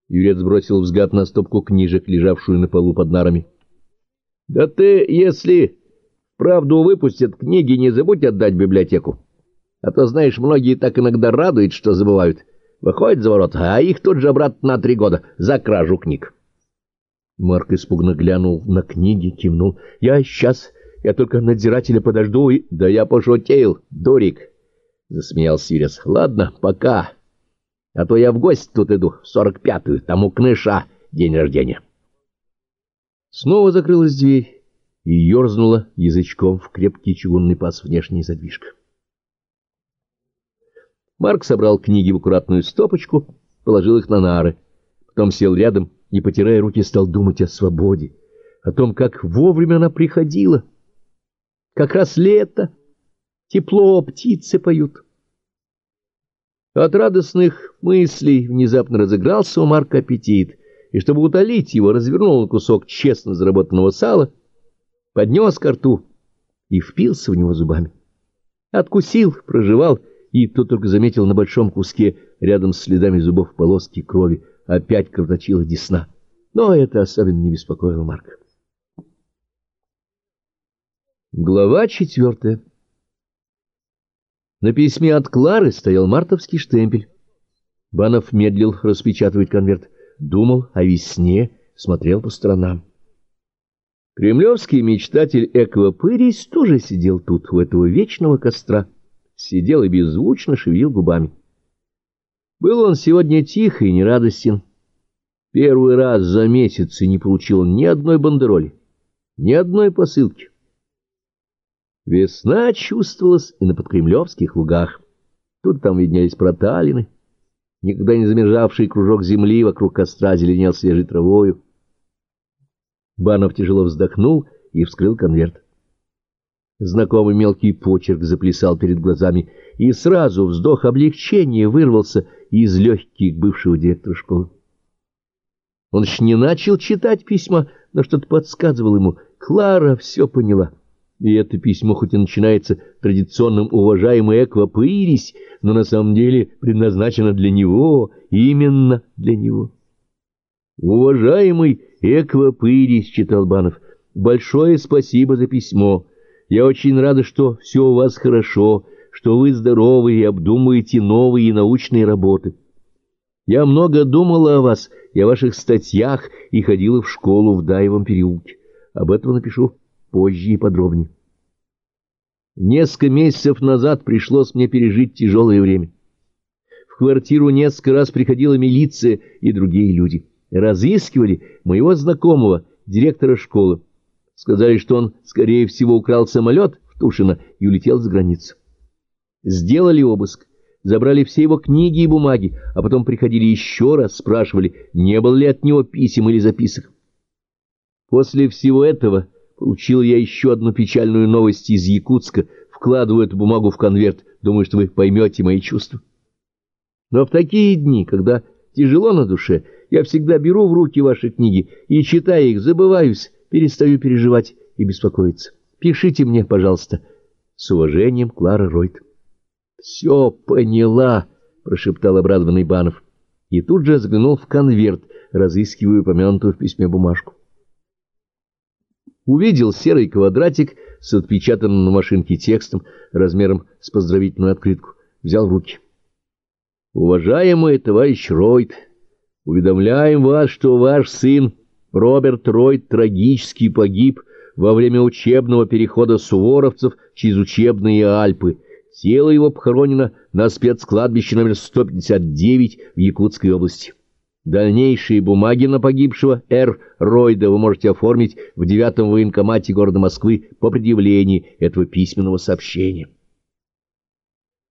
Юрец бросил взгляд на стопку книжек, лежавшую на полу под нарами. — Да ты, если правду выпустят книги, не забудь отдать в библиотеку. А то, знаешь, многие так иногда радуют, что забывают. Выходят за ворот, а их тут же обратно на 3 года за кражу книг. Марк испуганно глянул на книги, кивнул. — Я только надзирателя подожду и... — Да я пошутил, дурик, — засмеялся Юрец. — Ладно, пока. А то я в гости тут иду, в 45-ю, там у Кныша день рождения. Снова закрылась дверь и ерзнула язычком в крепкий чугунный паз внешняя задвижка. Марк собрал книги в аккуратную стопочку, положил их на нары. Потом сел рядом и, потирая руки, стал думать о свободе, о том, как вовремя она приходила. Как раз лето, тепло, птицы поют. От радостных мыслей внезапно разыгрался у Марка аппетит, и, чтобы утолить его, развернул он кусок честно заработанного сала, поднес ко рту и впился в него зубами. Откусил, прожевал, и тут только заметил на большом куске, рядом с следами зубов полоски крови, опять кровоточила десна. Но это особенно не беспокоило Марка. Глава 4. На письме от Клары стоял мартовский штемпель. Банов медлил распечатывать конверт, думал о весне, смотрел по сторонам. Кремлевский мечтатель Эквапырис тоже сидел тут, у этого вечного костра. Сидел и беззвучно шевелил губами. Был он сегодня тих и нерадостен. Первый раз за месяцы не получил ни одной бандероли, ни одной посылки. Весна чувствовалась и на подкремлевских лугах. Тут там виднелись проталины. Никогда не замерзавший кружок земли вокруг костра зеленел свежей травою. Банов тяжело вздохнул и вскрыл конверт. Знакомый мелкий почерк заплясал перед глазами, и сразу вздох облегчения вырвался из легких бывшего директора школы. Он еще не начал читать письма, но что-то подсказывало ему. Клара все поняла. И это письмо хоть и начинается традиционным «Уважаемый Эквапырис», но на самом деле предназначено для него, именно для него. «Уважаемый Эквапырис», — читал Банов, — «большое спасибо за письмо. Я очень рада, что все у вас хорошо, что вы здоровы и обдумываете новые научные работы. Я много думала о вас и о ваших статьях и ходила в школу в Даевом переулке. Об этом напишу позже и подробнее. Несколько месяцев назад пришлось мне пережить тяжелое время. В квартиру несколько раз приходила милиция и другие люди. Разыскивали моего знакомого, директора школы. Сказали, что он, скорее всего, украл самолет в Тушино и улетел за границу. Сделали обыск, забрали все его книги и бумаги, а потом приходили еще раз, спрашивали, не было ли от него писем или записок. После всего этого получил я еще одну печальную новость из Якутска, вкладываю эту бумагу в конверт, думаю, что вы поймете мои чувства. Но в такие дни, когда тяжело на душе, я всегда беру в руки ваши книги и, читая их, забываюсь, перестаю переживать и беспокоиться. Пишите мне, пожалуйста. С уважением, Клара Ройт. — Все поняла, — прошептал обрадованный Банов. И тут же заглянул в конверт, разыскивая упомянутую в письме бумажку. Увидел серый квадратик с отпечатанным на машинке текстом размером с поздравительную открытку. Взял в руки. «Уважаемый товарищ Ройт, уведомляем вас, что ваш сын Роберт Ройт трагически погиб во время учебного перехода суворовцев через учебные Альпы. Тело его похоронено на спецкладбище номер 159 в Якутской области. Дальнейшие бумаги на погибшего Р. Ройда вы можете оформить в 9-м военкомате города Москвы по предъявлении этого письменного сообщения».